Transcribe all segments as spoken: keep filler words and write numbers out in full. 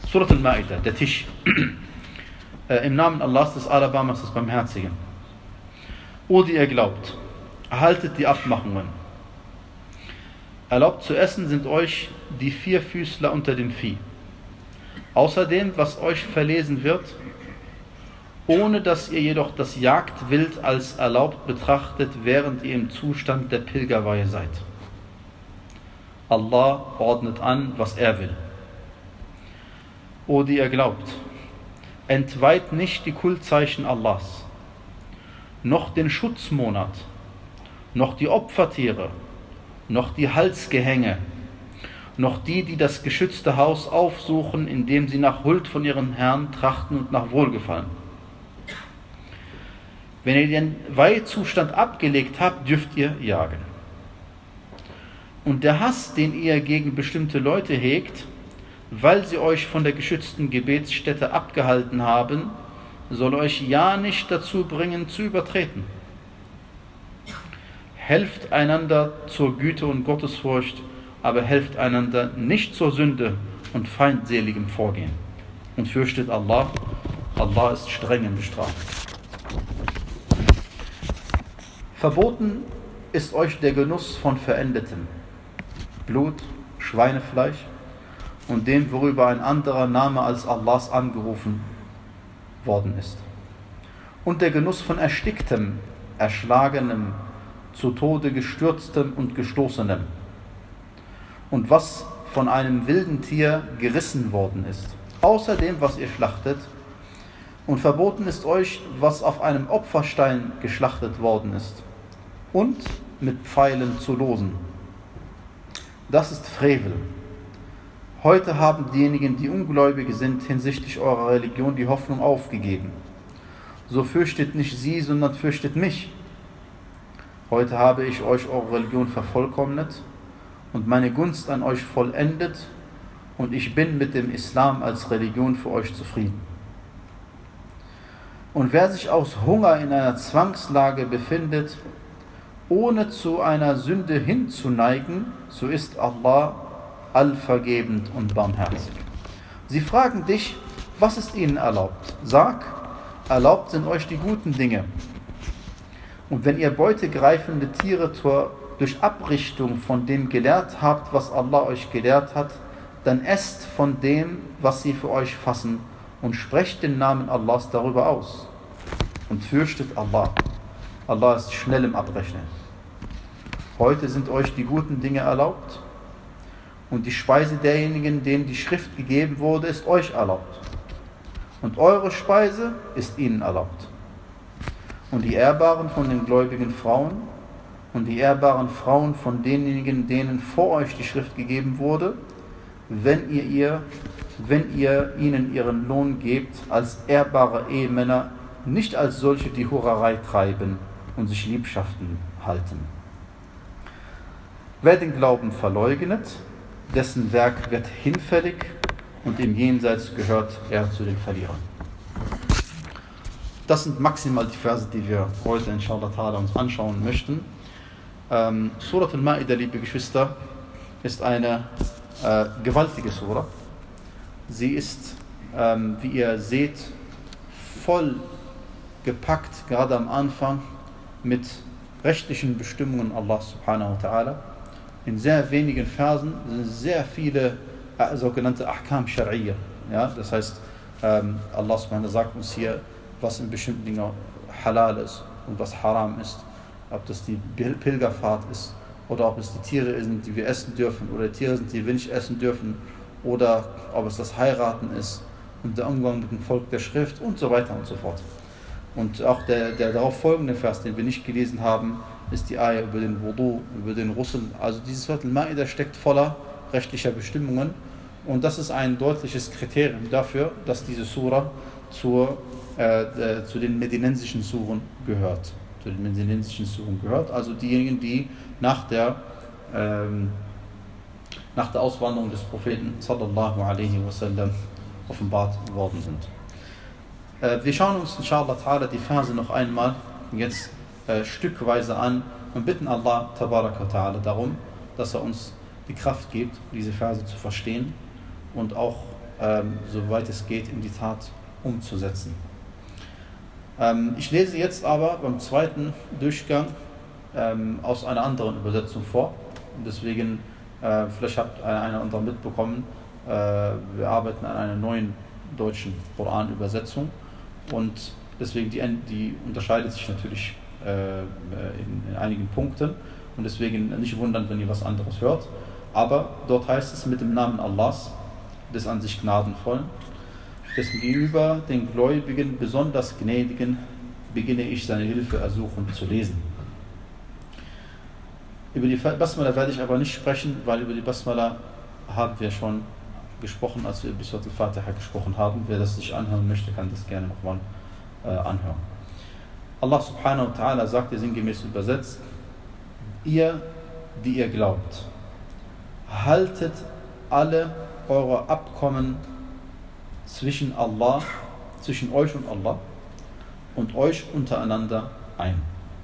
Surat al-Ma'idah, der Tisch. äh, Im Namen Allahs, des Allerbarmers, des Barmherzigen. O, die ihr glaubt, erhaltet die Abmachungen. Erlaubt zu essen sind euch die Vierfüßler unter dem Vieh. Außerdem, was euch verlesen wird, ohne dass ihr jedoch das Jagdwild als erlaubt betrachtet, während ihr im Zustand der Pilgerweihe seid. Allah ordnet an, was er will. O, die ihr glaubt, entweiht nicht die Kultzeichen Allahs, noch den Schutzmonat, noch die Opfertiere, noch die Halsgehänge, noch die, die das geschützte Haus aufsuchen, indem sie nach Huld von ihren Herrn trachten und nach Wohlgefallen. Wenn ihr den Weihzustand abgelegt habt, dürft ihr jagen. Und der Hass, den ihr gegen bestimmte Leute hegt, weil sie euch von der geschützten Gebetsstätte abgehalten haben, soll euch ja nicht dazu bringen, zu übertreten. Helft einander zur Güte und Gottesfurcht, aber helft einander nicht zur Sünde und feindseligem Vorgehen. Und fürchtet Allah, Allah ist streng im Bestrafen. Verboten ist euch der Genuss von Verendetem, Blut, Schweinefleisch und dem, worüber ein anderer Name als Allahs angerufen worden ist. Und der Genuss von Ersticktem, Erschlagenem, zu Tode gestürztem und gestoßenem. Und was von einem wilden Tier gerissen worden ist. Außerdem, was ihr schlachtet. Und verboten ist euch, was auf einem Opferstein geschlachtet worden ist. Und mit Pfeilen zu losen. Das ist Frevel. Heute haben diejenigen, die Ungläubige sind, hinsichtlich eurer Religion die Hoffnung aufgegeben. So fürchtet nicht sie, sondern fürchtet mich. Heute habe ich euch eure Religion vervollkommnet und meine Gunst an euch vollendet und ich bin mit dem Islam als Religion für euch zufrieden. Und wer sich aus Hunger in einer Zwangslage befindet, ohne zu einer Sünde hinzuneigen, so ist Allah allvergebend und barmherzig. Sie fragen dich, was ist ihnen erlaubt? Sag, erlaubt sind euch die guten Dinge. Und wenn ihr beutegreifende Tiere zur, durch Abrichtung von dem gelehrt habt, was Allah euch gelehrt hat, dann esst von dem, was sie für euch fassen und sprecht den Namen Allahs darüber aus. Und fürchtet Allah. Allah ist schnell im Abrechnen. Heute sind euch die guten Dinge erlaubt und die Speise derjenigen, denen die Schrift gegeben wurde, ist euch erlaubt. Und eure Speise ist ihnen erlaubt. Und die Ehrbaren von den gläubigen Frauen und die ehrbaren Frauen von denjenigen, denen vor euch die Schrift gegeben wurde, wenn ihr, ihr, wenn ihr ihnen ihren Lohn gebt, als ehrbare Ehemänner, nicht als solche, die Hurerei treiben und sich Liebschaften halten. Wer den Glauben verleugnet, dessen Werk wird hinfällig und im Jenseits gehört er zu den Verlierern. Das sind maximal die Verse, die wir heute inshallah ta'ala uns anschauen möchten. Ähm, Surat al-Ma'idah, liebe Geschwister, ist eine äh, gewaltige Surah. Sie ist, ähm, wie ihr seht, voll gepackt, gerade am Anfang, mit rechtlichen Bestimmungen Allah subhanahu wa ta'ala. In sehr wenigen Versen sind sehr viele äh, sogenannte Ahkam Shar'iyya. Ja? Das heißt, ähm, Allah subhanahu wa ta'ala sagt uns hier, was in bestimmten Dingen halal ist und was haram ist. Ob das die Pilgerfahrt ist oder ob es die Tiere sind, die wir essen dürfen oder die Tiere sind, die wir nicht essen dürfen oder ob es das Heiraten ist und der Umgang mit dem Volk der Schrift und so weiter und so fort. Und auch der, der darauf folgende Vers, den wir nicht gelesen haben, ist die Ayah über den Wudu, über den Ghusl. Also dieses Surat al-Ma'idah steckt voller rechtlicher Bestimmungen und das ist ein deutliches Kriterium dafür, dass diese Surah zur, äh, äh, zu den medinensischen Suren gehört. Zu den medinensischen Suren gehört, also diejenigen, die nach der, ähm, nach der Auswanderung des Propheten sallallahu alaihi wasallam offenbart worden sind. Äh, wir schauen uns inshallah ta'ala die Verse noch einmal jetzt äh, stückweise an und bitten Allah tabaraka ta'ala darum, dass er uns die Kraft gibt, diese Verse zu verstehen und auch ähm, soweit es geht, in die Tat umzusetzen. Ähm, ich lese jetzt aber beim zweiten Durchgang ähm, aus einer anderen Übersetzung vor. Und deswegen, äh, vielleicht habt einer eine oder andere mitbekommen, äh, wir arbeiten an einer neuen deutschen Koran-Übersetzung und deswegen die, die unterscheidet sich natürlich äh, in, in einigen Punkten und deswegen nicht wundern, wenn ihr was anderes hört. Aber dort heißt es mit dem Namen Allahs, des an sich Gnadenvollen, dessen gegenüber den Gläubigen besonders Gnädigen beginne ich seine Hilfe ersuchen zu lesen. Über die Basmala werde ich aber nicht sprechen, weil über die Basmala haben wir schon gesprochen, als wir über Surat al-Fatiha gesprochen haben. Wer das sich anhören möchte, kann das gerne nochmal äh, anhören. Allah subhanahu wa ta'ala sagt, sinngemäß übersetzt: Ihr, die ihr glaubt, haltet alle eure Abkommen zwischen Allah, zwischen euch und Allah und euch untereinander ein.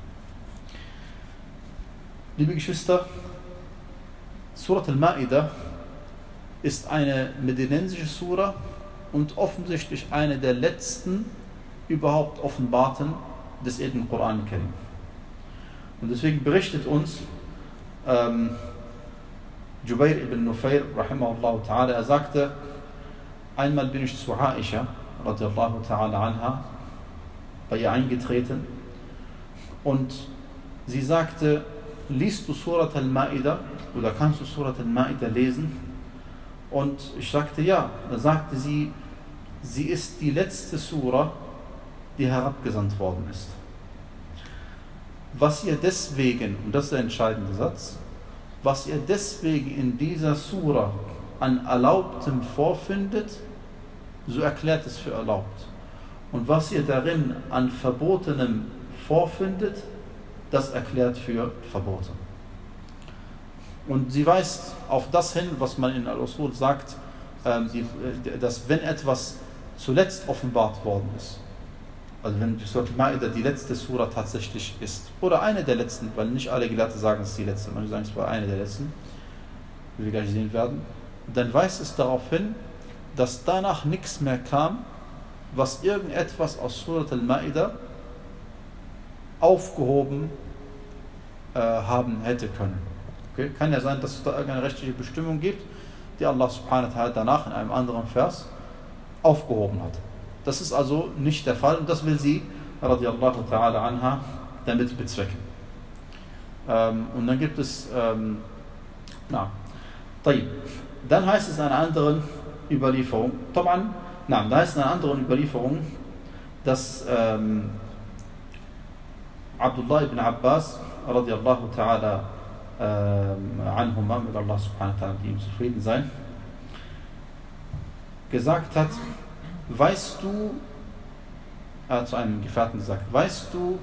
Liebe Geschwister, Surat al-Ma'idah ist eine medinensische Sura und offensichtlich eine der letzten überhaupt offenbarten des edlen Koran Karim. Und deswegen berichtet uns ähm, Jubair ibn Nufayr, rahimahullah ta'ala, er sagte, einmal bin ich zu Aisha, radiallahu ta'ala anha, bei ihr eingetreten und sie sagte, liest du Surat al-Ma'idah oder kannst du Surat al-Ma'idah lesen? Und ich sagte ja. Da sagte sie, sie ist die letzte Sura, die herabgesandt worden ist. Was ihr deswegen, und das ist der entscheidende Satz, was ihr deswegen in dieser Sura an Erlaubtem vorfindet, so erklärt es für erlaubt. Und was ihr darin an Verbotenem vorfindet, das erklärt für verboten. Und sie weist auf das hin, was man in Al-Usul sagt, dass wenn etwas zuletzt offenbart worden ist, also wenn Surat al-Ma'idah die letzte Sura tatsächlich ist, oder eine der letzten, weil nicht alle Gelehrte sagen, es ist die letzte, manche sagen, es war eine der letzten, wie wir gleich sehen werden, dann weist es darauf hin, dass danach nichts mehr kam, was irgendetwas aus Surat al-Ma'idah aufgehoben äh, haben hätte können. Okay? Kann ja sein, dass es da irgendeine rechtliche Bestimmung gibt, die Allah subhanahu wa ta'ala danach in einem anderen Vers aufgehoben hat. Das ist also nicht der Fall und das will sie, radiallahu ta'ala anha, damit bezwecken. Ähm, und dann gibt es, ähm, na, طيب. Dann heißt es in einer anderen Überlieferung, طبعا, na, da heißt es in einer anderen Überlieferung, dass ähm, Abdullah ibn Abbas, radiallahu ta'ala äh, anhuma, mit Allah subhanahu wa ta'ala, die ihm zufrieden sein, gesagt hat, weißt du, er hat zu einem Gefährten gesagt, weißt du,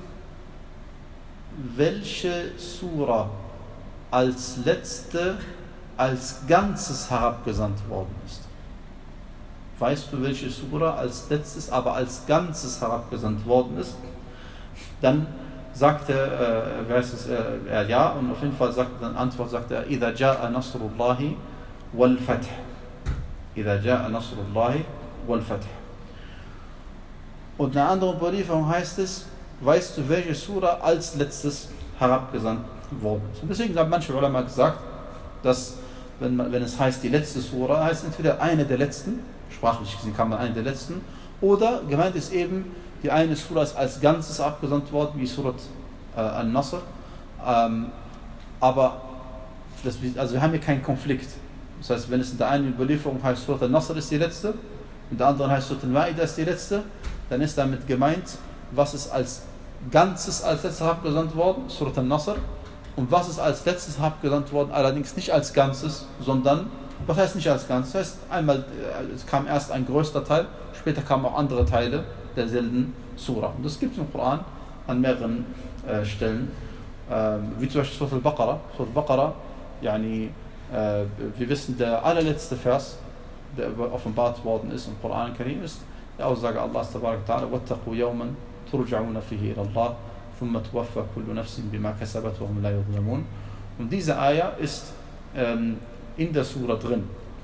welche Sura als letzte, als Ganzes herabgesandt worden ist? Weißt du, welche Sura als letztes, aber als Ganzes herabgesandt worden ist? Dann sagte äh, wer ist es, äh, er ja, und auf jeden Fall sagte dann Antwort, sagte er, إِذَا جَاءَ نَصْرُ اللَّهِ وَالْفَتْحِ إِذَا جَاءَ نَصْرُ اللَّهِ وَالْفَتْحِ. Und in einer anderen Überlieferung heißt es, weißt du, welche Sura als letztes herabgesandt worden ist? Und deswegen haben manche Ulama gesagt, dass wenn, man, wenn es heißt die letzte Sura, heißt es entweder eine der letzten, sprachlich gesehen kann man eine der letzten, oder gemeint ist eben, die eine Sura ist als Ganzes abgesandt worden, wie Surat äh, An-Nasr. Ähm, aber das, also wir haben hier keinen Konflikt. Das heißt, wenn es in der einen Überlieferung heißt, Surat An-Nasr ist die letzte, in der anderen heißt Surat Al-Ma'idah ist die letzte, dann ist damit gemeint, was ist als Ganzes als letztes abgesandt worden, Surat An-Nasr, und was ist als letztes abgesandt worden, allerdings nicht als Ganzes, sondern, was heißt nicht als Ganzes? Das heißt, einmal, es kam erst ein größter Teil, später kamen auch andere Teile derselben Sura. Und das gibt es im Koran an mehreren äh, Stellen, äh, wie zum Beispiel Surat Al-Baqarah. Surat Al-Baqarah, yani, äh, wir wissen, der allerletzte Vers, der offenbart worden ist im Koran Karim, ist die Aussage Allahs tabarak ta'ala, وَاتَّقُوا يَوْمًا تُرْجَعُونَ فِيهِ إِلَى اللَّهِ ثُمَّ تُوَفَّى كُلُّ نَفْسٍ بِمَا كَسَبَتْ وَهُمْ لَا يُظْلَمُونَ. Und diese Ayah ist ähm, in der Sura drin.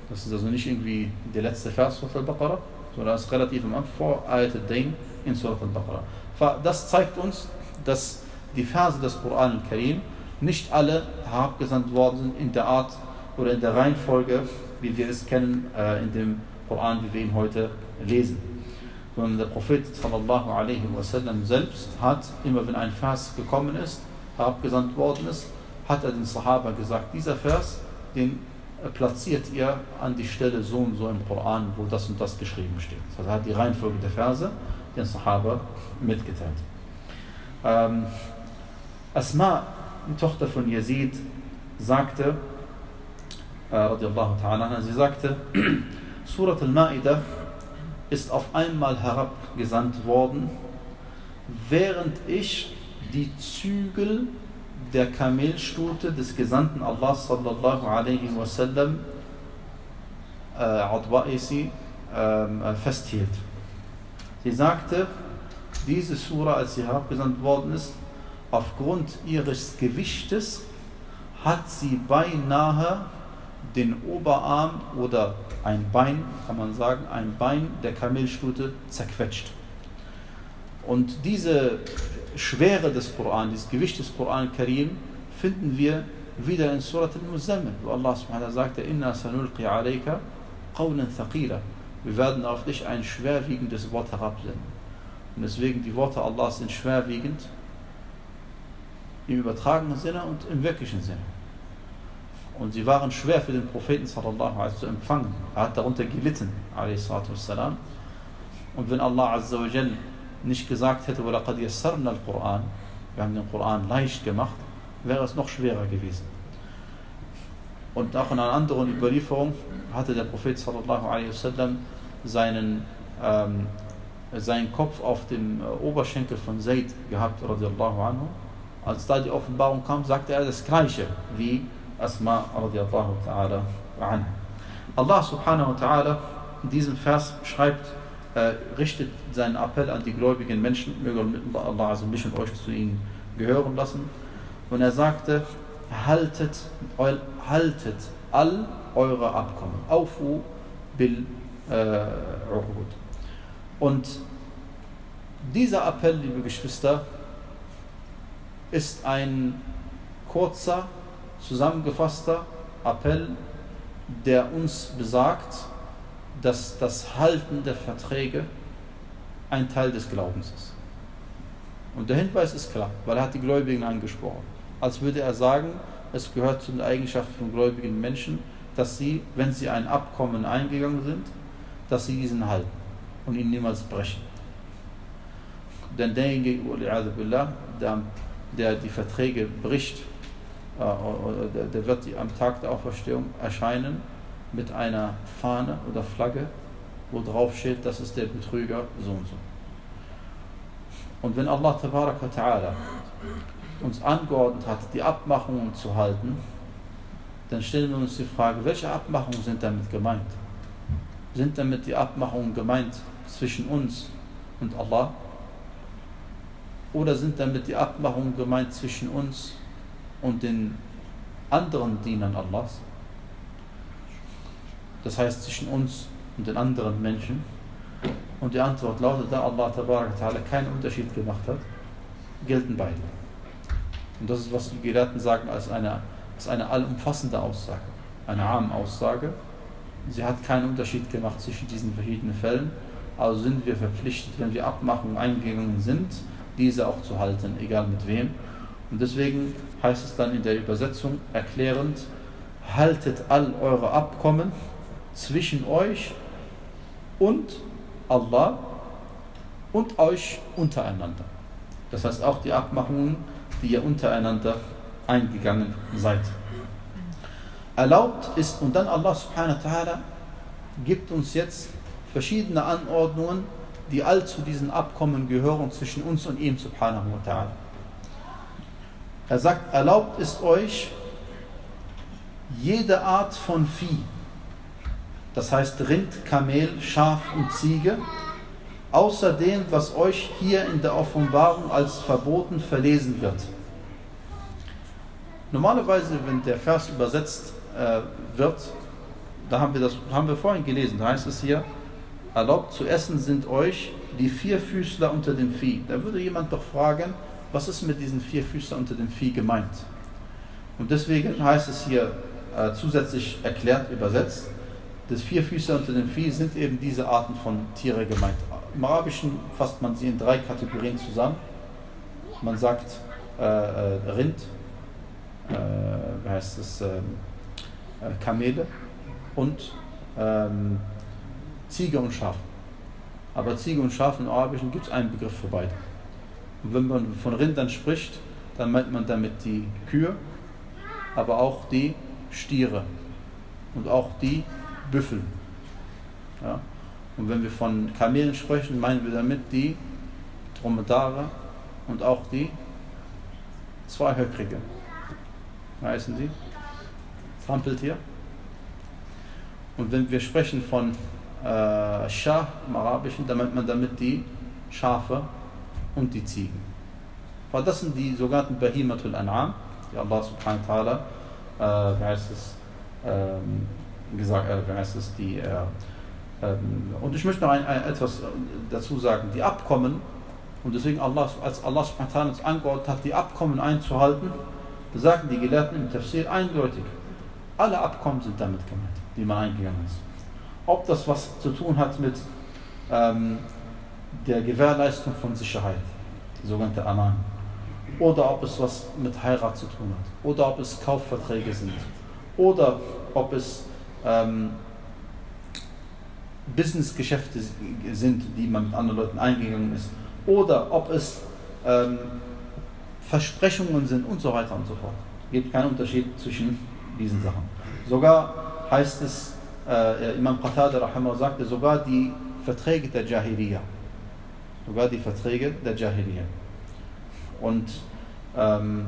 Das ist also nicht irgendwie der letzte Vers Surat al-Baqarah, sondern das ist relativ am Anfang vor Ayat al-Dain in Surat al-Baqarah. Das zeigt uns, dass die Verse des Koran al-Karim nicht alle herabgesandt worden sind in der Art oder in der Reihenfolge, wie wir es kennen äh, in dem Koran, wie wir ihn heute lesen. Sondern der Prophet sallallahu alaihi wasallam selbst hat, immer wenn ein Vers gekommen ist, herabgesandt worden ist, hat er den Sahaba gesagt, dieser Vers, den platziert ihr an die Stelle so und so im Koran, wo das und das geschrieben steht. Das heißt, er hat die Reihenfolge der Verse den Sahaba mitgeteilt. Ähm, Asma, die Tochter von Yazid, sagte, äh, radiallahu ta'ala, sie sagte, Surat al-Ma'idah ist auf einmal herabgesandt worden, während ich die Zügel der Kamelstute des Gesandten Allah sallallahu alaihi wasallam äh, Adwa'isi äh, festhielt. Sie sagte, diese Sura, als sie herabgesandt worden ist, aufgrund ihres Gewichtes hat sie beinahe den Oberarm oder ein Bein, kann man sagen, ein Bein der Kamelstute zerquetscht. Und diese Schwere des Koran, dieses Gewicht des Koran Karim, finden wir wieder in Surat al-Muzammil, wo Allah subhanahu wa ta'ala sagte, Inna sanulqi alayka qawlan thaqila. Wir werden auf dich ein schwerwiegendes Wort herabsenden. Und deswegen, die Worte Allahs sind schwerwiegend im übertragenen Sinne und im wirklichen Sinne. Und sie waren schwer für den Propheten sallallahu alaihi wasallam zu empfangen. Er hat darunter gelitten, alaihi salatu wassalam. Und wenn Allah azza wa jal nicht gesagt hätte, وَلَقَدْ يَسَّرْنَا الْقُرْآن, wir haben den Koran leicht gemacht, wäre es noch schwerer gewesen. Und auch in einer anderen Überlieferung hatte der Prophet sallallahu alaihi wasallam seinen, ähm, seinen Kopf auf dem äh, Oberschenkel von Zayd gehabt, radiallahu anhu. Als da die Offenbarung kam, sagte er das Gleiche wie Asma radiallahu ta'ala anha. Allah subhanahu wa ta'ala in diesem Vers schreibt, äh, richtet seinen Appell an die gläubigen Menschen, möge Allah also mich und euch zu ihnen gehören lassen. Und er sagte, haltet, haltet all eure Abkommen. Aufu bil Uqud. Und dieser Appell, liebe Geschwister, ist ein kurzer, zusammengefasster Appell, der uns besagt, dass das Halten der Verträge ein Teil des Glaubens ist. Und der Hinweis ist klar, weil er hat die Gläubigen angesprochen. Als würde er sagen, es gehört zu den Eigenschaften von gläubigen Menschen, dass sie, wenn sie ein Abkommen eingegangen sind, dass sie diesen halten und ihn niemals brechen. Denn derjenige, der, der die Verträge bricht, der wird am Tag der Auferstehung erscheinen mit einer Fahne oder Flagge, wo drauf steht, das ist der Betrüger so und so. Und wenn Allah tabaraka ta'ala uns angeordnet hat, die Abmachungen zu halten, dann stellen wir uns die Frage, welche Abmachungen sind damit gemeint? Sind damit die Abmachungen gemeint zwischen uns und Allah? Oder sind damit die Abmachungen gemeint zwischen uns und den anderen Dienern Allahs? Das heißt zwischen uns und den anderen Menschen. Und die Antwort lautet, da Allah tabaraka ta'ala keinen Unterschied gemacht hat, gelten beide. Und das ist, was die Gelehrten sagen, als eine, als eine allumfassende Aussage, eine Am-Aussage. Sie hat keinen Unterschied gemacht zwischen diesen verschiedenen Fällen, also sind wir verpflichtet, wenn wir Abmachungen eingegangen sind, diese auch zu halten, egal mit wem. Und deswegen heißt es dann in der Übersetzung erklärend, haltet all eure Abkommen zwischen euch und Allah und euch untereinander. Das heißt auch die Abmachungen, die ihr untereinander eingegangen seid. Erlaubt ist, und dann Allah subhanahu wa ta'ala gibt uns jetzt verschiedene Anordnungen, die all zu diesen Abkommen gehören zwischen uns und ihm subhanahu wa ta'ala. Er sagt, erlaubt ist euch jede Art von Vieh, das heißt Rind, Kamel, Schaf und Ziege, außer dem, was euch hier in der Offenbarung als verboten verlesen wird. Normalerweise, wenn der Vers übersetzt äh, wird, da haben wir das haben wir vorhin gelesen, da heißt es hier, erlaubt zu essen sind euch die Vierfüßler unter dem Vieh. Da würde jemand doch fragen, was ist mit diesen Vierfüßler unter dem Vieh gemeint? Und deswegen heißt es hier äh, zusätzlich erklärt, übersetzt, das Vierfüßler unter dem Vieh sind eben diese Arten von Tiere gemeint. Im Arabischen fasst man sie in drei Kategorien zusammen. Man sagt äh, äh, Rind, äh, wie heißt es, äh, äh, Kamele und ähm, Ziege und Schaf. Aber Ziege und Schaf im Arabischen gibt es einen Begriff für beide. Und wenn man von Rindern spricht, dann meint man damit die Kühe, aber auch die Stiere und auch die Büffel. Ja? Und wenn wir von Kamelen sprechen, meinen wir damit die Dromedare und auch die Zweihöckrige. Wie heißen die? Trampeltier. Und wenn wir sprechen von äh, Schah im Arabischen, dann meint man damit die Schafe und die Ziegen. Weil das sind die sogenannten Bahimatul An'am, die Allah subhanahu wa ta'ala, äh, wie heißt es, ähm, gesagt, äh, wie heißt es, die, äh, ähm, und ich möchte noch ein, ein, etwas dazu sagen, die Abkommen, und deswegen Allah, als Allah subhanahu wa ta'ala uns angeordnet hat, die Abkommen einzuhalten, da sagen die Gelehrten im Tafsir eindeutig, alle Abkommen sind damit gemeint, die man eingegangen ist. Ob das was zu tun hat mit ähm, der Gewährleistung von Sicherheit, die sogenannte Aman, oder ob es was mit Heirat zu tun hat, oder ob es Kaufverträge sind, oder ob es ähm, Businessgeschäfte sind, die man mit anderen Leuten eingegangen ist, oder ob es ähm, Versprechungen sind und so weiter und so fort. Es gibt keinen Unterschied zwischen diesen Sachen. Sogar heißt es, äh, Imam Qatada rahimahullah sagte, sogar die Verträge der Jahiliya. Sogar die Verträge der Jahiliya. Und ähm,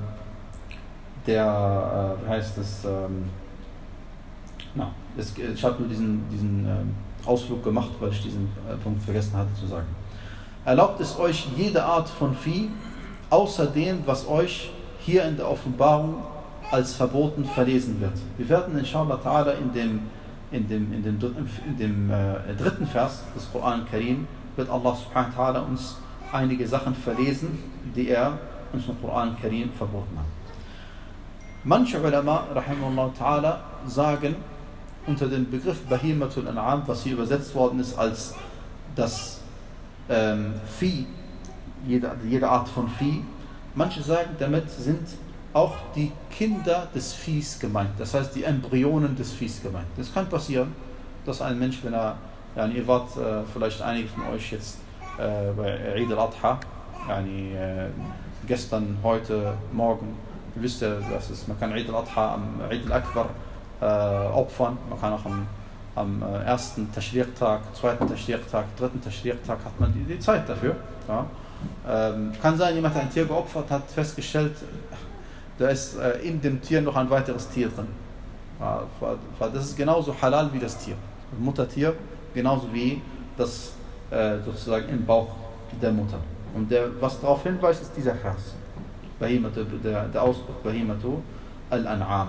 der, äh, wie heißt es, ähm, na, es, ich habe nur diesen, diesen ähm, Ausflug gemacht, weil ich diesen äh, Punkt vergessen hatte zu sagen. Erlaubt es euch jede Art von Vieh, außer dem, was euch hier in der Offenbarung als verboten verlesen wird. Wir werden inshallah ta'ala in dem, in dem, in dem, in dem äh, dritten Vers des Koran Karim wird Allah subhanahu wa ta'ala uns einige Sachen verlesen, die er uns im Koran Karim verboten hat. Manche Ulama rahimahullah ta'ala sagen unter dem Begriff Bahimatul An'am, was hier übersetzt worden ist als das ähm, Vieh, jede, jede Art von Vieh, manche sagen, damit sind auch die Kinder des Viehs gemeint, das heißt die Embryonen des Viehs gemeint. Das kann passieren, dass ein Mensch, wenn er, ja, ihr wart äh, vielleicht einige von euch jetzt äh, bei Eid al-Adha, yani, äh, gestern, heute, morgen, ihr wisst ja, dass es, man kann Eid al-Adha am Eid al-Akbar äh, opfern, man kann auch am, am äh, ersten Tashriq-Tag, zweiten Tashriq-Tag, dritten Tashriq-Tag hat man die, die Zeit dafür. Ja. Ähm, kann sein, jemand hat ein Tier geopfert, hat festgestellt, da ist äh, in dem Tier noch ein weiteres Tier drin. Ja, das ist genauso halal wie das Tier. Das Muttertier genauso wie das äh, sozusagen im Bauch der Mutter. Und der, was darauf hinweist, ist dieser Vers. Bahimatu, der, der Ausdruck Bahimatu al-An'am.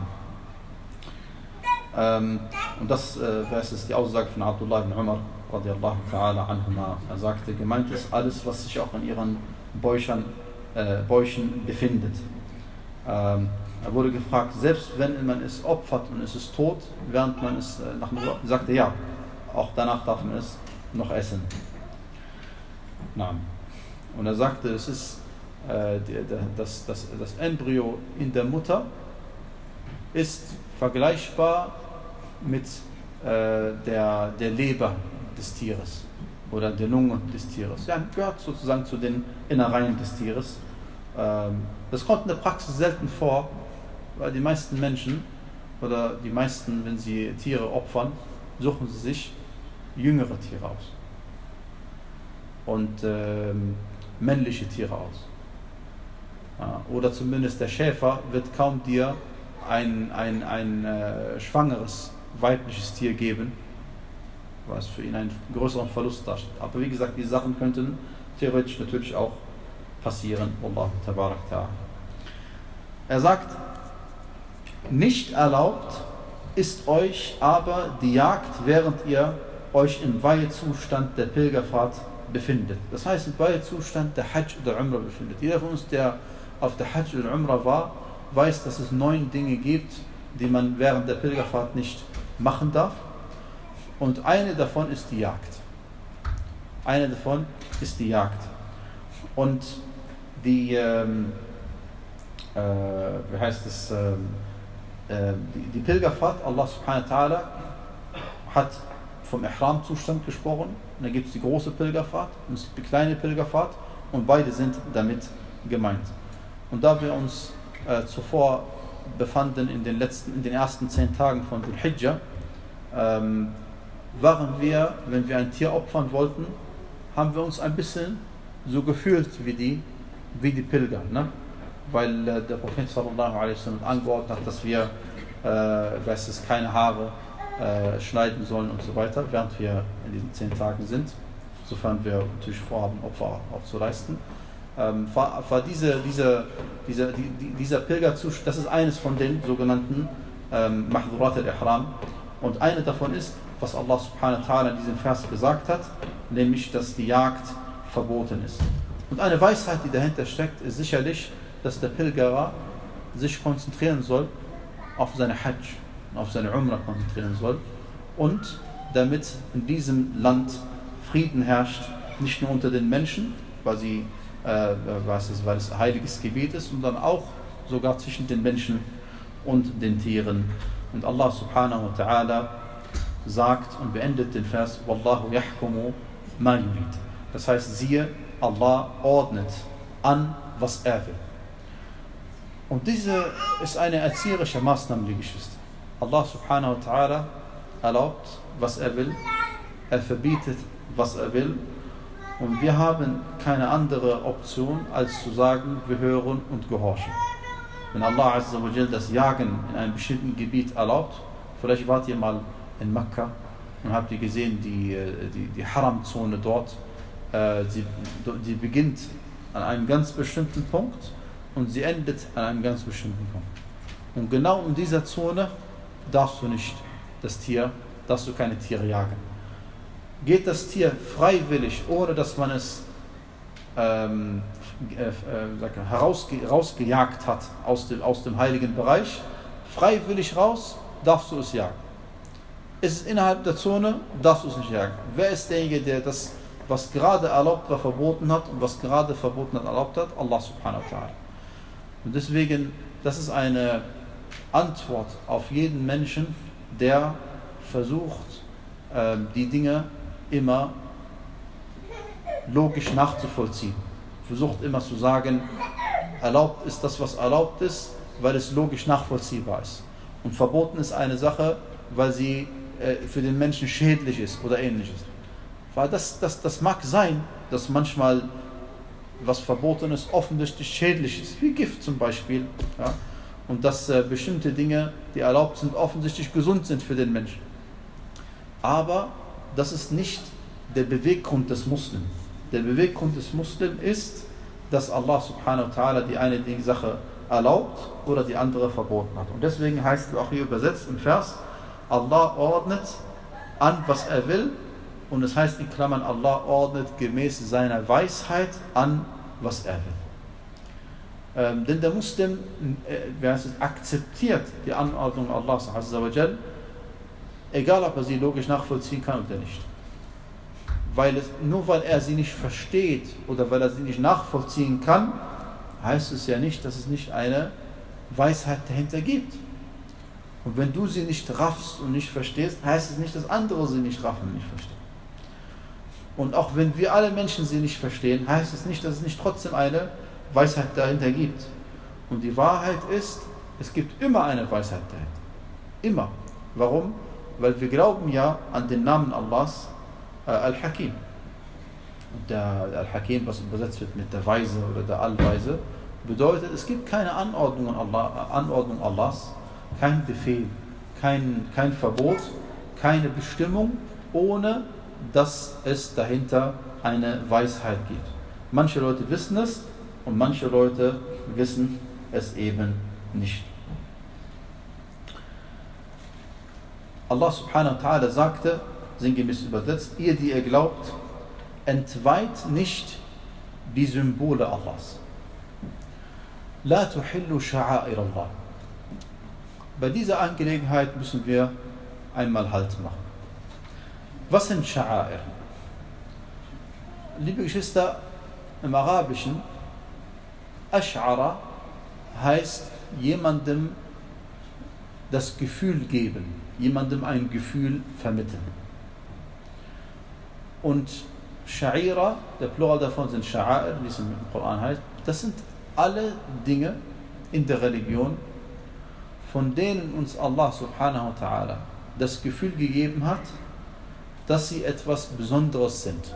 Ähm, und das äh, Vers ist die Aussage von Abdullah ibn Umar radiallahu ta'ala anhuma. Er sagte, gemeint ist alles, was sich auch in ihren Bäuchern, äh, Bäuchen befindet. Ähm, er wurde gefragt, selbst wenn man es opfert und es ist tot, während man es äh, nach dem Opfer, sagte ja, auch danach darf man es noch essen. Nein. Und er sagte, es ist äh, die, die, das, das, das Embryo in der Mutter ist vergleichbar mit äh, der, der Leber des Tieres oder der Lunge des Tieres. Ja, gehört sozusagen zu den Innereien des Tieres. Ähm, das kommt in der Praxis selten vor, weil die meisten Menschen oder die meisten, wenn sie Tiere opfern, suchen sie sich jüngere Tiere aus und ähm, männliche Tiere aus. Ja, oder zumindest der Schäfer wird kaum dir ein, ein, ein äh, schwangeres weibliches Tier geben, was für ihn einen größeren Verlust darstellt. Aber wie gesagt, die Sachen könnten theoretisch natürlich auch passieren. Wallahu tabarak ta'ala. Er sagt, nicht erlaubt ist euch aber die Jagd, während ihr euch im Weihezustand der Pilgerfahrt befindet. Das heißt, im Weihezustand der Hajj oder Umrah befindet. Jeder von uns, der auf der Hajj oder Umrah war, weiß, dass es neun Dinge gibt, die man während der Pilgerfahrt nicht machen darf. Und eine davon ist die Jagd. Eine davon ist die Jagd. Und die, ähm, äh, wie heißt es, ähm, äh, die, die Pilgerfahrt, Allah subhanahu wa ta'ala hat vom Ihram-Zustand gesprochen. Und da gibt es die große Pilgerfahrt und es gibt die kleine Pilgerfahrt und beide sind damit gemeint. Und da wir uns äh, zuvor befanden in den letzten, in den ersten zehn Tagen von Dhul Hijjah, ähm, waren wir, wenn wir ein Tier opfern wollten, haben wir uns ein bisschen so gefühlt wie die, wie die Pilger, ne? Weil äh, der Prophet sallallahu alaihi wasallam angeordnet hat, dass wir, äh, weiß es, keine Haare äh, schneiden sollen und so weiter, während wir in diesen zehn Tagen sind, sofern wir natürlich vorhaben, Opfer auch zu leisten. Ähm, war, war diese, diese, dieser, die, dieser Pilgerzustand, das ist eines von den sogenannten ähm, Mahdurat al-Ihram. Und eine davon ist, was Allah subhanahu wa ta'ala in diesem Vers gesagt hat, nämlich, dass die Jagd verboten ist. Und eine Weisheit, die dahinter steckt, ist sicherlich, dass der Pilgerer sich konzentrieren soll auf seine Hajj, auf seine Umrah konzentrieren soll und damit in diesem Land Frieden herrscht, nicht nur unter den Menschen, weil, sie, äh, was ist, weil es ein heiliges Gebiet ist, sondern auch sogar zwischen den Menschen und den Tieren. Und Allah subhanahu wa ta'ala sagt und beendet den Vers, Wallahu yahkumu ma yurid. Das heißt, siehe, Allah ordnet an, was er will. Und diese ist eine erzieherische Maßnahme, die Geschwister. Allah subhanahu wa ta'ala erlaubt, was er will, er verbietet, was er will, und wir haben keine andere Option, als zu sagen, wir hören und gehorchen. Wenn Allah azza wa jal das Jagen in einem bestimmten Gebiet erlaubt, vielleicht wart ihr mal in Mekka und habt ihr gesehen, die, die, die Haram-Zone dort, äh, sie, die beginnt an einem ganz bestimmten Punkt und sie endet an einem ganz bestimmten Punkt. Und genau in dieser Zone darfst du nicht das Tier, darfst du keine Tiere jagen. Geht das Tier freiwillig, ohne dass man es ähm, äh, äh, herausge herausgejagt hat aus dem, aus dem heiligen Bereich, freiwillig raus, darfst du es jagen. Ist es innerhalb der Zone, darfst du es nicht jagen. Wer ist derjenige, der das, was gerade erlaubt war, verboten hat und was gerade verboten hat, erlaubt hat? Allah subhanahu wa ta'ala. Und deswegen, das ist eine Antwort auf jeden Menschen, der versucht, äh, die Dinge immer logisch nachzuvollziehen. Versucht immer zu sagen, erlaubt ist das, was erlaubt ist, weil es logisch nachvollziehbar ist. Und verboten ist eine Sache, weil sie äh, für den Menschen schädlich ist oder ähnliches. Weil das, das, das mag sein, dass manchmal was verboten ist, offensichtlich schädlich ist, wie Gift zum Beispiel. Ja? Und dass äh, bestimmte Dinge, die erlaubt sind, offensichtlich gesund sind für den Menschen. Aber das ist nicht der Beweggrund des Muslims. Der Beweggrund des Muslims ist, dass Allah subhanahu wa ta'ala die eine die Sache erlaubt oder die andere verboten hat. Und deswegen heißt es auch hier übersetzt im Vers, Allah ordnet an, was er will. Und es heißt in Klammern, Allah ordnet gemäß seiner Weisheit an, was er will. Ähm, denn der Muslim äh, es, akzeptiert die Anordnung Allahs azza wa jal, egal ob er sie logisch nachvollziehen kann oder nicht. Weil es, nur weil er sie nicht versteht oder weil er sie nicht nachvollziehen kann, heißt es ja nicht, dass es nicht eine Weisheit dahinter gibt. Und wenn du sie nicht raffst und nicht verstehst, heißt es nicht, dass andere sie nicht raffen und nicht verstehen. Und auch wenn wir alle Menschen sie nicht verstehen, heißt es nicht, dass es nicht trotzdem eine Weisheit dahinter gibt. Und die Wahrheit ist, es gibt immer eine Weisheit dahinter. Immer. Warum? Weil wir glauben ja an den Namen Allahs, äh, Al-Hakim. Der, der Al-Hakim, was übersetzt wird mit der Weise oder der Allweise, bedeutet, es gibt keine Anordnung, Allah, Anordnung Allahs, kein Befehl, kein, kein Verbot, keine Bestimmung, ohne dass es dahinter eine Weisheit gibt. Manche Leute wissen es und manche Leute wissen es eben nicht. Allah subhanahu wa ta'ala sagte, sinngemäß übersetzt, ihr, die ihr glaubt, entweiht nicht die Symbole Allahs. La tuhillu sha'air Allah. Bei dieser Angelegenheit müssen wir einmal Halt machen. Was sind Sha'air? Liebe Geschwister, im Arabischen, Ash'ara heißt jemandem das Gefühl geben, jemandem ein Gefühl vermitteln. Und Sha'ira, der Plural davon sind Sha'air, wie es im Koran heißt, das sind alle Dinge in der Religion, von denen uns Allah subhanahu wa ta'ala das Gefühl gegeben hat, dass sie etwas Besonderes sind.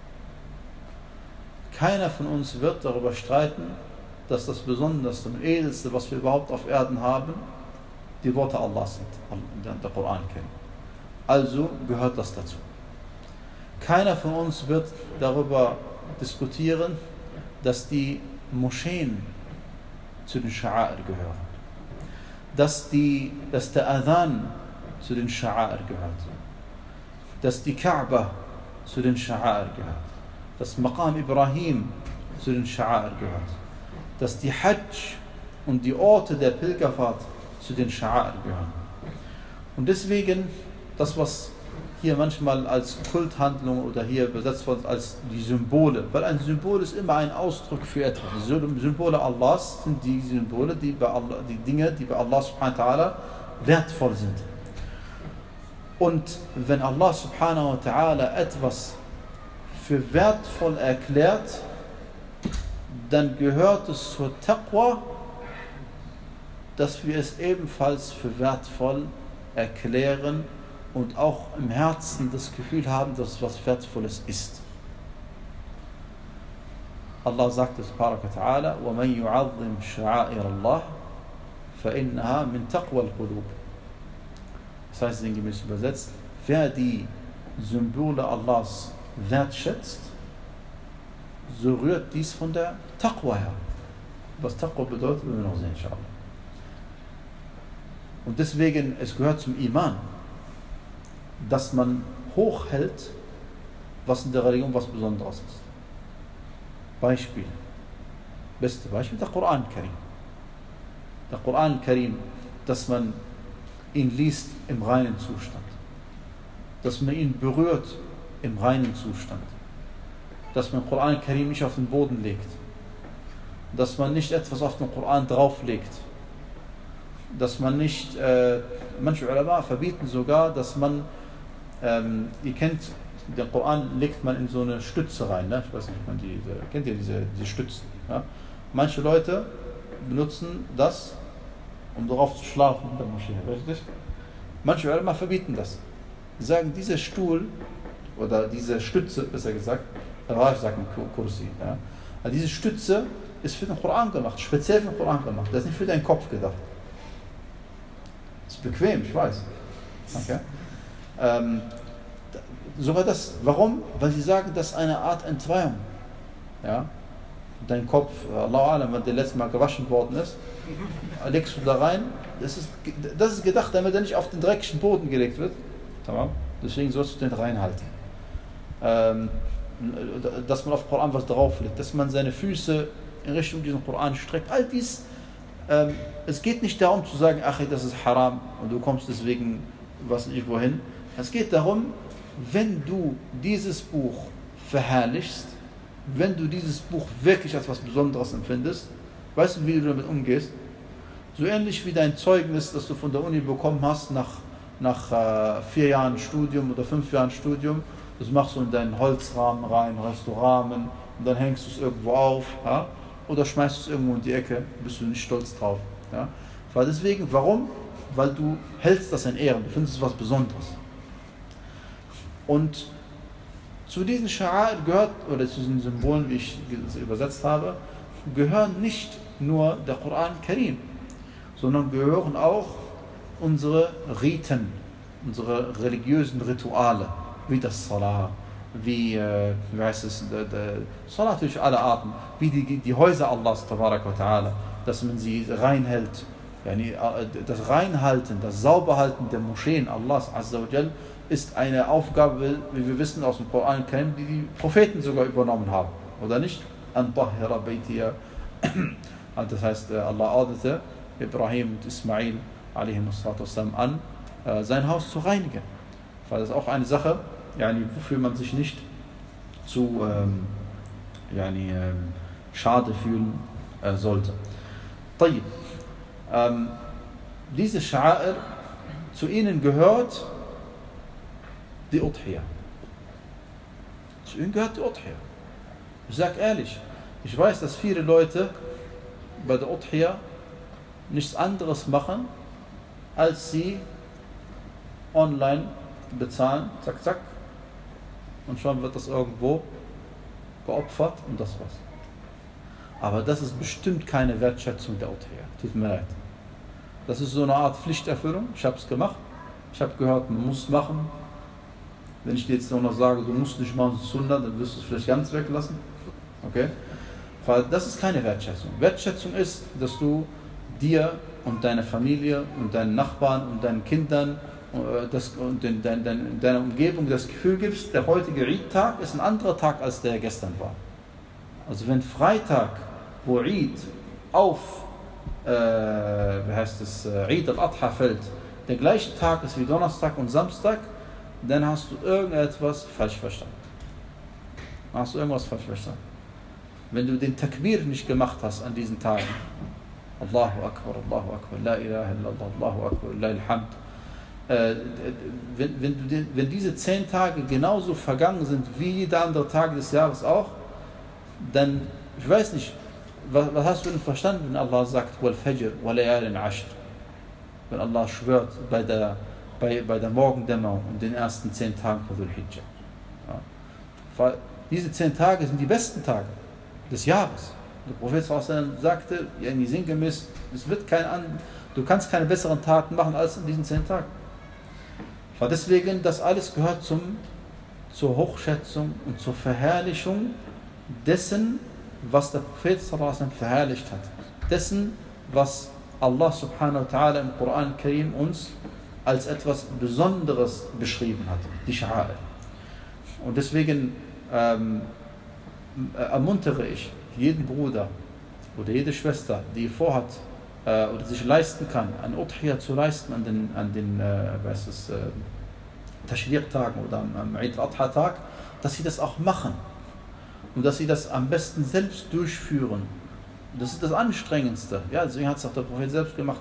Keiner von uns wird darüber streiten, dass das Besonderste und Edelste, was wir überhaupt auf Erden haben, die Worte Allahs sind, der Koran kennen. Also gehört das dazu. Keiner von uns wird darüber diskutieren, dass die Moscheen zu den Sha'air gehören, dass, die, dass der Adhan zu den Sha'air gehört, dass die Kaaba zu den Sha'air gehört, dass Maqam Ibrahim zu den Sha'air gehört, dass die Hajj und die Orte der Pilgerfahrt zu den Sha'air gehören. Und deswegen, das was hier manchmal als Kulthandlung oder hier übersetzt wird als die Symbole, weil ein Symbol ist immer ein Ausdruck für etwas. Die Symbole Allahs sind die Symbole, die, bei Allah, die Dinge, die bei Allah subhanahu wa ta'ala wertvoll sind. Und wenn Allah subhanahu wa ta'ala etwas für wertvoll erklärt, dann gehört es zur Taqwa, dass wir es ebenfalls für wertvoll erklären und auch im Herzen das Gefühl haben, dass es was Wertvolles ist. Allah sagt es, ta'ala, وَمَنْ يُعَظِّمْ شَعَائِرَ اللَّهِ فَإِنَّهَا مِنْ تَقْوَى الْقُلُوبِ. Das heißt sinngemäß übersetzt, wer die Symbole Allahs wertschätzt, so rührt dies von der Taqwa her. Was Taqwa bedeutet, werden wir noch sehen, inshallah. Und deswegen, es gehört zum Iman, dass man hochhält, was in der Religion was Besonderes ist. Beispiel. Beste Beispiel, der Koran Karim. Der Koran Karim, dass man ihn liest im reinen Zustand. Dass man ihn berührt im reinen Zustand. Dass man Koran Karim nicht auf den Boden legt. Dass man nicht etwas auf den Koran drauflegt. Dass man nicht, äh, manche Ulama verbieten sogar, dass man Ähm, ihr kennt, den Koran legt man in so eine Stütze rein, ne? Ich weiß nicht, man die, die, kennt ihr diese, diese Stützen? Ja? Manche Leute benutzen das, um darauf zu schlafen in der Moschee, richtig? Manche Ulama verbieten das. Sie sagen, dieser Stuhl oder diese Stütze, besser gesagt, Raj sagt ein Kursi, ja? Also diese Stütze ist für den Koran gemacht, speziell für den Koran gemacht, das ist nicht für deinen Kopf gedacht. Das ist bequem, ich weiß. Okay? Ähm, sogar das, warum? Weil sie sagen, das ist eine Art Entweihung. Ja? Dein Kopf, Allah alam, wenn der letzte Mal gewaschen worden ist, legst du da rein, das ist, das ist gedacht, damit er nicht auf den dreckigen Boden gelegt wird. Tamam? Deswegen sollst du den reinhalten. Ähm, dass man auf Koran was drauflegt, dass man seine Füße in Richtung diesen Koran streckt, all dies, ähm, es geht nicht darum zu sagen, ach, das ist haram und du kommst deswegen was nicht wohin. Es geht darum, wenn du dieses Buch verherrlichst, wenn du dieses Buch wirklich als etwas Besonderes empfindest, weißt du, wie du damit umgehst? So ähnlich wie dein Zeugnis, das du von der Uni bekommen hast nach, nach äh, vier Jahren Studium oder fünf Jahren Studium, das machst du in deinen Holzrahmen rein, Restauramen, und dann hängst du es irgendwo auf, ja? Oder schmeißt es irgendwo in die Ecke, bist du nicht stolz drauf. Ja? Weil deswegen, warum? Weil du hältst das in Ehren, du findest es was Besonderes. Und zu diesen Sha'air gehört, oder zu diesen Symbolen, wie ich es übersetzt habe, gehören nicht nur der Koran Karim, sondern gehören auch unsere Riten, unsere religiösen Rituale, wie das Salah, wie, äh, wie heißt es, der, der Salah durch alle Arten, wie die, die Häuser Allahs, tabarak wa ta'ala, dass man sie reinhält Yani, das Reinhalten, das Sauberhalten der Moscheen Allahs Azza wa Jal ist eine Aufgabe, wie wir wissen aus dem Koran, die die Propheten sogar übernommen haben, oder nicht? An Tahira Baytiya. Das heißt, Allah ordnete Ibrahim und Ismail an, sein Haus zu reinigen. Weil das ist auch eine Sache, yani, wofür man sich nicht zu ähm, yani, ähm, schade fühlen äh, sollte. Tayyib. Ähm, diese Sha'air, zu ihnen gehört die Udhiyah. Zu ihnen gehört die Udhiyah. Ich sage ehrlich, ich weiß, dass viele Leute bei der Udhiyah nichts anderes machen, als sie online bezahlen, zack, zack, und schon wird das irgendwo geopfert und das war's. Aber das ist bestimmt keine Wertschätzung der Udhiyah. Tut mir leid. Das ist so eine Art Pflichterfüllung. Ich habe es gemacht. Ich habe gehört, man muss es machen. Wenn ich dir jetzt noch sage, du musst nicht machen, Sunnah, dann wirst du es vielleicht ganz weglassen. Okay? Weil das ist keine Wertschätzung. Wertschätzung ist, dass du dir und deiner Familie und deinen Nachbarn und deinen Kindern das, und in dein, dein, deiner Umgebung das Gefühl gibst, der heutige Eid-Tag ist ein anderer Tag, als der gestern war. Also wenn Freitag, wo Eid auf äh, wie heißt es, Eid al-Adha fällt, der gleiche Tag ist wie Donnerstag und Samstag, dann hast du irgendetwas falsch verstanden. Dann hast du irgendwas falsch verstanden. Wenn du den Takbir nicht gemacht hast an diesen Tagen, Allahu Akbar, Allahu Akbar, La ilaha illallah, Allahu Akbar, Lillahi alhamd, äh, wenn, wenn, du den, wenn diese zehn Tage genauso vergangen sind wie jeder andere Tag des Jahres auch, dann, ich weiß nicht, was, was hast du denn verstanden, wenn Allah sagt, Wal Fajr, Wal Layalin Ashr? Wenn Allah schwört bei der, bei, bei der Morgendämmerung und den ersten zehn Tagen von Dhul Hijjah. Ja. Weil diese zehn Tage sind die besten Tage des Jahres. Der Prophet sagte, ja, sinngemäß, es wird kein an, du kannst keine besseren Taten machen als in diesen zehn Tagen. Weil deswegen, das alles gehört zum, zur Hochschätzung und zur Verherrlichung dessen, was der Prophet verherrlicht hat. Dessen, was Allah subhanahu wa ta'ala im Koran Karim uns als etwas Besonderes beschrieben hat, die Sha'air. Und deswegen ähm, ermuntere ich jeden Bruder oder jede Schwester, die vorhat äh, oder sich leisten kann, ein Udhiyah zu leisten an den, an den äh, was ist, äh, Tashriq-Tagen oder am, am Eid al-Adha-Tag, dass sie das auch machen und dass sie das am besten selbst durchführen. Das ist das Anstrengendste. Ja, deswegen hat es auch der Prophet selbst gemacht,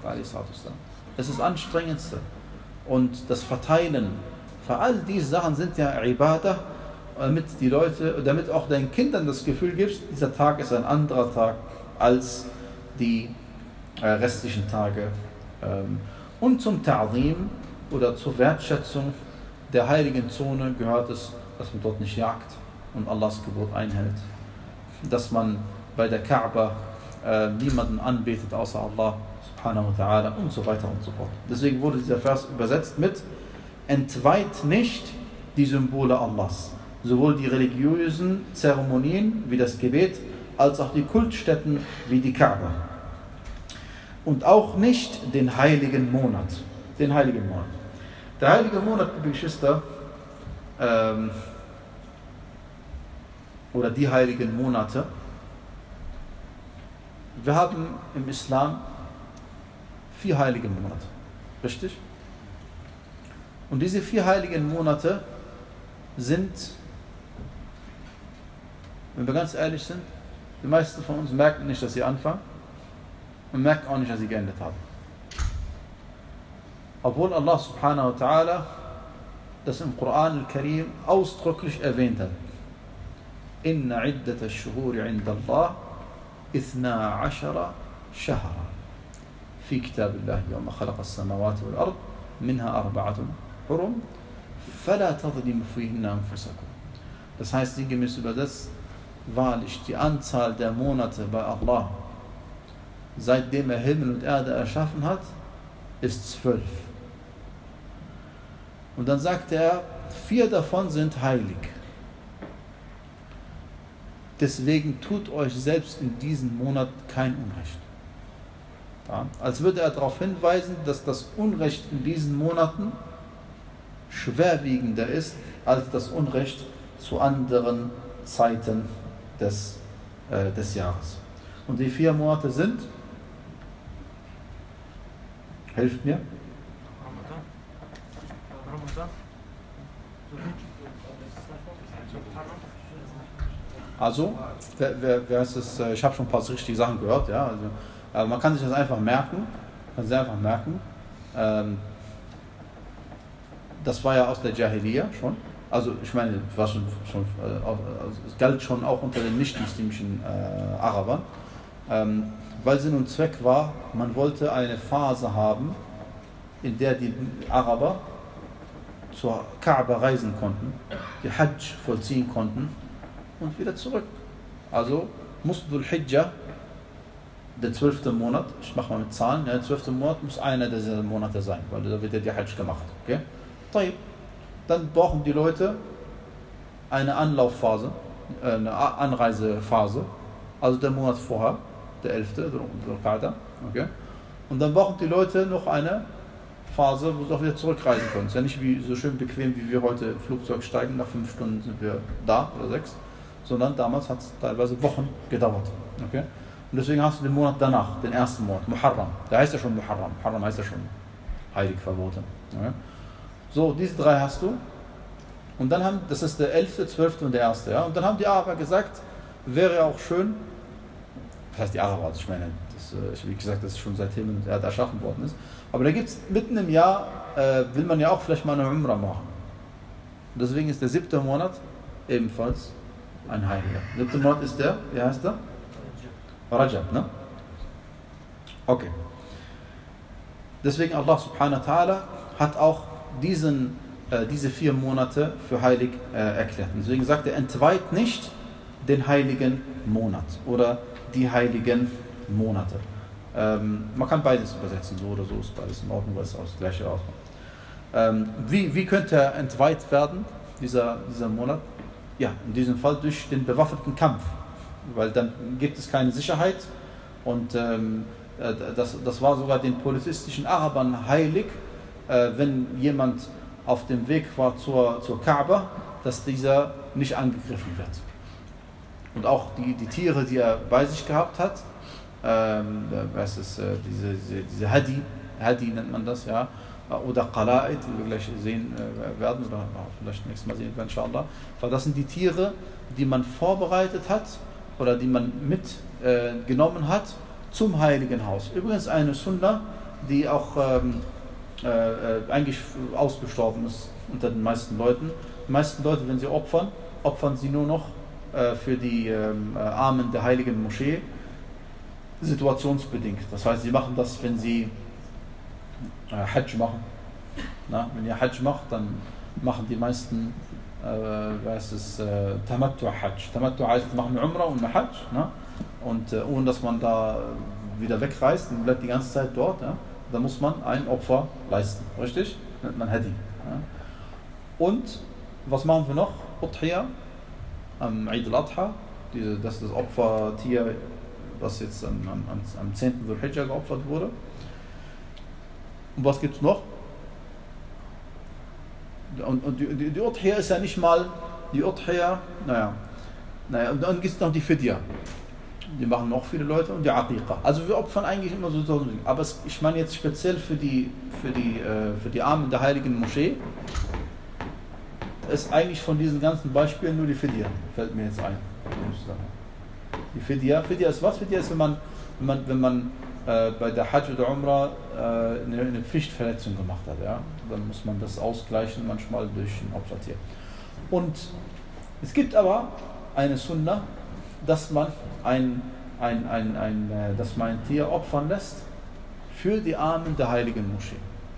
das ist das Anstrengendste. Und das Verteilen, für all diese Sachen sind ja Ibadah, damit die Leute, damit auch deinen Kindern das Gefühl gibst, dieser Tag ist ein anderer Tag als die äh, restlichen Tage. Ähm, und zum Ta'zim oder zur Wertschätzung der heiligen Zone gehört es, dass man dort nicht jagt und Allahs Gebot einhält. Dass man bei der Kaaba äh, niemanden anbetet außer Allah subhanahu wa ta'ala und so weiter und so fort. Deswegen wurde dieser Vers übersetzt mit: Entweiht nicht die Symbole Allahs. Sowohl die religiösen Zeremonien wie das Gebet, als auch die Kultstätten wie die Kaaba. Und auch nicht den heiligen Monat. Den heiligen Monat. Der heilige Monat, liebe Geschwister, ähm, oder die heiligen Monate, wir haben im Islam vier heilige Monate. Richtig? Und diese vier heiligen Monate sind, wenn wir ganz ehrlich sind, die meisten von uns merken nicht, dass sie anfangen und merken auch nicht, dass sie geendet haben. Obwohl Allah subhanahu wa ta'ala das im Koran al-Karim ausdrücklich erwähnt hat. Inna iddat ash-shuhuri 'inda Allah ithna ashara shahra fi kitabillah yawma khalaqa as-samawati wal ard minha arba'atun hurum fala tadhlimu fihinna anfusakum. Das heißt, sinngemäß übersetzt, wahrlich, die Anzahl der Monate bei Allah, seitdem er Himmel und Erde erschaffen hat, ist zwölf. Und dann sagt er, vier davon sind heilig. Deswegen tut euch selbst in diesem Monat kein Unrecht. Ja, als würde er darauf hinweisen, dass das Unrecht in diesen Monaten schwerwiegender ist als das Unrecht zu anderen Zeiten des, äh, des Jahres. Und die vier Monate sind, helft mir. Also, wer, wer, wer ist es, ich habe schon ein paar richtige Sachen gehört, ja, also, aber man kann sich das einfach merken, kann sich einfach merken, ähm, das war ja aus der Jahiliya schon, also ich meine, war schon, schon, äh, also, es galt schon auch unter den nicht-muslimischen äh, Arabern, ähm, weil Sinn und Zweck war, man wollte eine Phase haben, in der die Araber zur Kaaba reisen konnten, die Hajj vollziehen konnten und wieder zurück. Also muss Dhul Hijjah, der zwölfte Monat, ich mache mal mit Zahlen, der zwölfte Monat muss einer dieser Monate sein, weil da wird ja die Hajj gemacht. Okay? Dann brauchen die Leute eine Anlaufphase, eine Anreisephase, also der Monat vorher, der elfte, Dhul Qa'dah. Okay? Und dann brauchen die Leute noch eine Phase, wo sie auch wieder zurückreisen können. Es ist ja nicht wie, so schön bequem, wie wir heute im Flugzeug steigen, nach fünf Stunden sind wir da oder sechs, sondern damals hat es teilweise Wochen gedauert. Okay? Und deswegen hast du den Monat danach, den ersten Monat, Muharram. Der heißt ja schon Muharram. Muharram heißt ja schon heilig verboten. Okay? So, diese drei hast du. Und dann haben, das ist der elfte, zwölfte und der erste. Ja? Und dann haben die Araber gesagt, wäre auch schön, das heißt die Araber, also ich meine, das, wie gesagt, das ist schon seit Himmel und Erde erschaffen worden ist. Aber da gibt es mitten im Jahr, äh, will man ja auch vielleicht mal eine Umrah machen. Und deswegen ist der siebte Monat ebenfalls ein Heiliger. Der siebte Monat ist der, wie heißt der? Rajab, ne? Okay. Deswegen Allah subhanahu wa ta'ala hat auch diesen, äh, diese vier Monate für heilig äh, erklärt. Deswegen sagt er, entweiht nicht den heiligen Monat oder die heiligen Monate. Ähm, man kann beides übersetzen, so oder so ist beides in Ordnung, weil es auch das gleiche ausmacht. Ähm, wie, wie könnte er entweiht werden, dieser, dieser Monat? Ja, in diesem Fall durch den bewaffneten Kampf, weil dann gibt es keine Sicherheit und ähm, das, das war sogar den polytheistischen Arabern heilig, äh, wenn jemand auf dem Weg war zur, zur Kaaba, dass dieser nicht angegriffen wird. Und auch die, die Tiere, die er bei sich gehabt hat, ähm, was ist, äh, diese, diese, diese Hadi, Hadi nennt man das, ja, oder Qala'id, die wir gleich sehen äh, werden, oder vielleicht nächstes Mal sehen werden, inshallah. Das sind die Tiere, die man vorbereitet hat, oder die man mitgenommen äh, hat zum Heiligen Haus. Übrigens eine Sunna, die auch ähm, äh, eigentlich ausgestorben ist unter den meisten Leuten. Die meisten Leute, wenn sie opfern, opfern sie nur noch äh, für die ähm, äh, Armen der Heiligen Moschee, situationsbedingt. Das heißt, sie machen das, wenn sie äh, Hajj machen. Na, wenn ihr Hajj macht, dann machen die meisten äh, was ist äh, Tamattu Hajj. Tamattu heißt, sie machen eine Umrah und eine Hajj. Na? Und äh, ohne dass man da wieder wegreist und bleibt die ganze Zeit dort, ja? Da muss man ein Opfer leisten. Richtig? Nennt man Hadi. Ja? Und was machen wir noch? Udhiyah am Eid al-Adha. Das ist das Opfertier, was jetzt am, am, am zehnten Dhul Hijjah geopfert wurde. Und was gibt es noch? Und, und die, die, die Udhiyah ist ja nicht mal, die Udhiyah, naja, naja, und dann gibt es noch die Fidya. Die machen noch viele Leute und die Aqiqa. Also wir opfern eigentlich immer so tausend Dinge. Aber es, ich meine jetzt speziell für die, für die, äh, für die Armen der Heiligen Moschee, ist eigentlich von diesen ganzen Beispielen nur die Fidya, fällt mir jetzt ein. Die Fidya, Fidya ist was? Fidya ist, wenn man, wenn man, wenn man äh, bei der Hajj oder Umrah äh, eine, eine Pflichtverletzung gemacht hat. Ja? Dann muss man das ausgleichen, manchmal durch ein Opfertier. Und es gibt aber eine Sunna, dass man ein, ein, ein, ein, äh, dass man ein Tier opfern lässt für die Armen der Heiligen Moschee.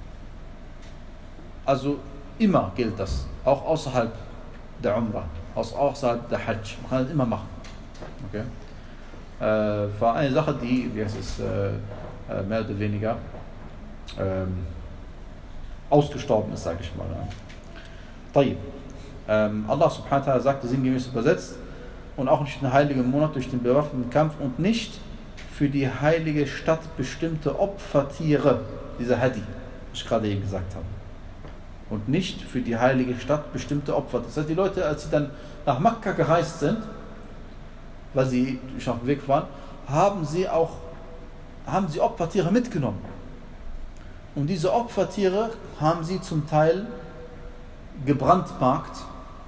Also immer gilt das, auch außerhalb der Umrah, außerhalb der Hajj. Man kann das immer machen. Okay? Äh, war eine Sache, die, wie heißt es, äh, mehr oder weniger ähm, ausgestorben ist, sage ich mal. Ja. Ähm, Allah subhanahu wa ta'ala sagte sinngemäß übersetzt, und auch nicht den heiligen Monat durch den bewaffneten Kampf und nicht für die heilige Stadt bestimmte Opfertiere, dieser Hadi, was ich gerade eben gesagt habe. Und nicht für die heilige Stadt bestimmte Opfer. Das heißt, die Leute, als sie dann nach Mekka gereist sind, weil sie durch auf dem Weg waren, haben sie auch haben sie Opfertiere mitgenommen. Und diese Opfertiere haben sie zum Teil gebrandmarkt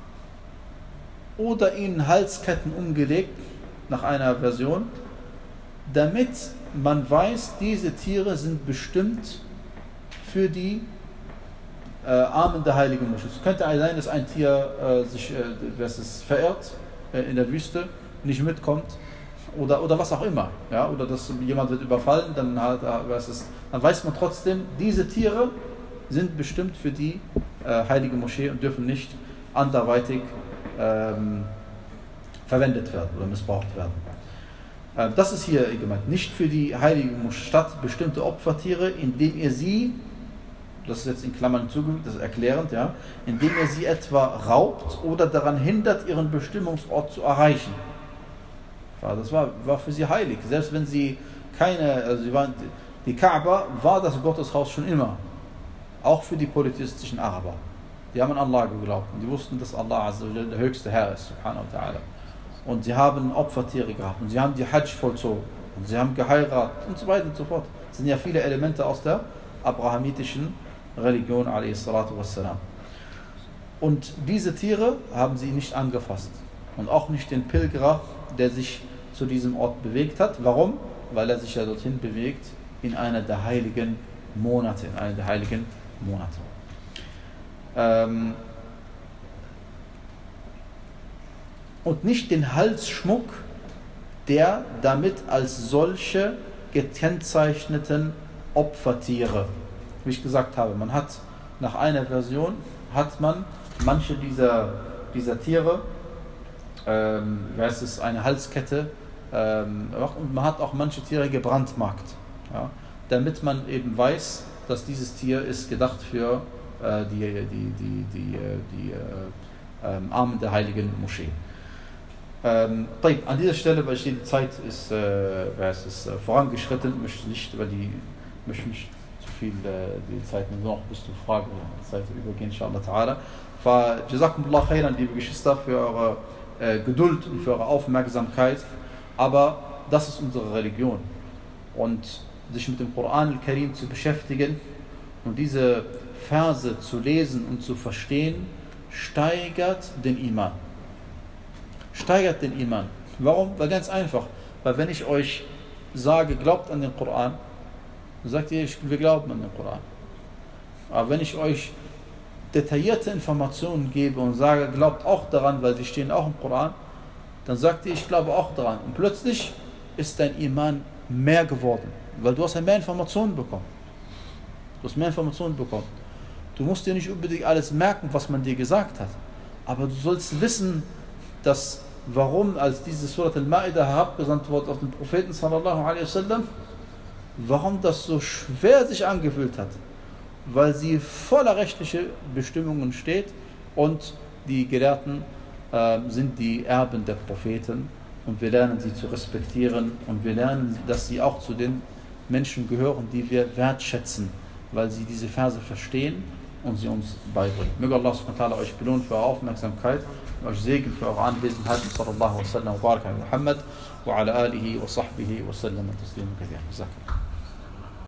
oder ihnen Halsketten umgelegt, nach einer Version, damit man weiß, diese Tiere sind bestimmt für die äh, Armen der heiligen Moschee. Es könnte sein, dass ein Tier äh, sich äh, was ist, verirrt äh, in der Wüste, nicht mitkommt oder, oder was auch immer. Ja? Oder dass jemand wird überfallen, dann, halt, was ist, dann weiß man trotzdem, diese Tiere sind bestimmt für die äh, heilige Moschee und dürfen nicht anderweitig ähm, verwendet werden oder missbraucht werden. Äh, das ist hier gemeint. Nicht für die heilige Stadt bestimmte Opfertiere, indem ihr sie, das ist jetzt in Klammern zugefügt, das ist erklärend, ja, indem ihr sie etwa raubt oder daran hindert, ihren Bestimmungsort zu erreichen. Das war, war für sie heilig. Selbst wenn sie keine, also sie waren, die Kaaba war das Gotteshaus schon immer. Auch für die polytheistischen Araber. Die haben an Allah geglaubt und die wussten, dass Allah also der höchste Herr ist, subhanahu wa ta'ala. Und sie haben Opfertiere gehabt und sie haben die Hajj vollzogen und sie haben geheiratet und so weiter und so fort. Das sind ja viele Elemente aus der abrahamitischen Religion, alayhi salatu wassalam. Und diese Tiere haben sie nicht angefasst. Und auch nicht den Pilgerer, der sich zu diesem Ort bewegt hat. Warum? Weil er sich ja dorthin bewegt in einer der heiligen Monate. In einer der heiligen Monate. Ähm und nicht den Halsschmuck der damit als solche gekennzeichneten Opfertiere. Wie ich gesagt habe, man hat nach einer Version, hat man manche dieser, dieser Tiere, ähm, es ist eine Halskette, ähm, und man hat auch manche Tiere gebrandmarkt, ja, damit man eben weiß, dass dieses Tier ist gedacht für äh, die, die, die, die, die äh, ähm, Armen der heiligen Moschee. Ähm, an dieser Stelle, weil ich die Zeit ist, äh, es ist äh, vorangeschritten, möchte ich nicht über die, möchte nicht zu viel äh, die Zeit noch bis zur Frage der Zeit übergehen, inshallah ta'ala. Fa jazakumullah khairan, liebe Geschwister, für eure äh, Geduld und für eure Aufmerksamkeit. Aber das ist unsere Religion. Und sich mit dem Koran al-Karim zu beschäftigen und diese Verse zu lesen und zu verstehen, steigert den Iman. Steigert den Iman. Warum? Weil ganz einfach. Weil wenn ich euch sage, glaubt an den Koran, dann sagt ihr, wir glauben an den Koran. Aber wenn ich euch detaillierte Informationen gebe und sage, glaubt auch daran, weil sie stehen auch im Koran, dann sagt ihr, ich glaube auch daran. Und plötzlich ist dein Iman mehr geworden, weil du hast ja mehr Informationen bekommen. Du hast mehr Informationen bekommen. Du musst dir nicht unbedingt alles merken, was man dir gesagt hat. Aber du sollst wissen, dass warum, als diese Surat al-Ma'idah herabgesandt wurde auf den Propheten sallallahu alaihi wasallam, warum das so schwer sich angefühlt hat. Weil sie voller rechtlicher Bestimmungen steht und die Gelehrten äh, sind die Erben der Propheten und wir lernen sie zu respektieren und wir lernen, dass sie auch zu den Menschen gehören, die wir wertschätzen, weil sie diese Verse verstehen und sie uns beibringen. Möge Allah subhanahu wa ta'ala euch belohnen für eure Aufmerksamkeit und euch segnen für eure Anwesenheit. Sallallahu alaihi wa sallam wa baraka ala Muhammad wa ala alihi wa sahbihi wa sallam taslima kathira.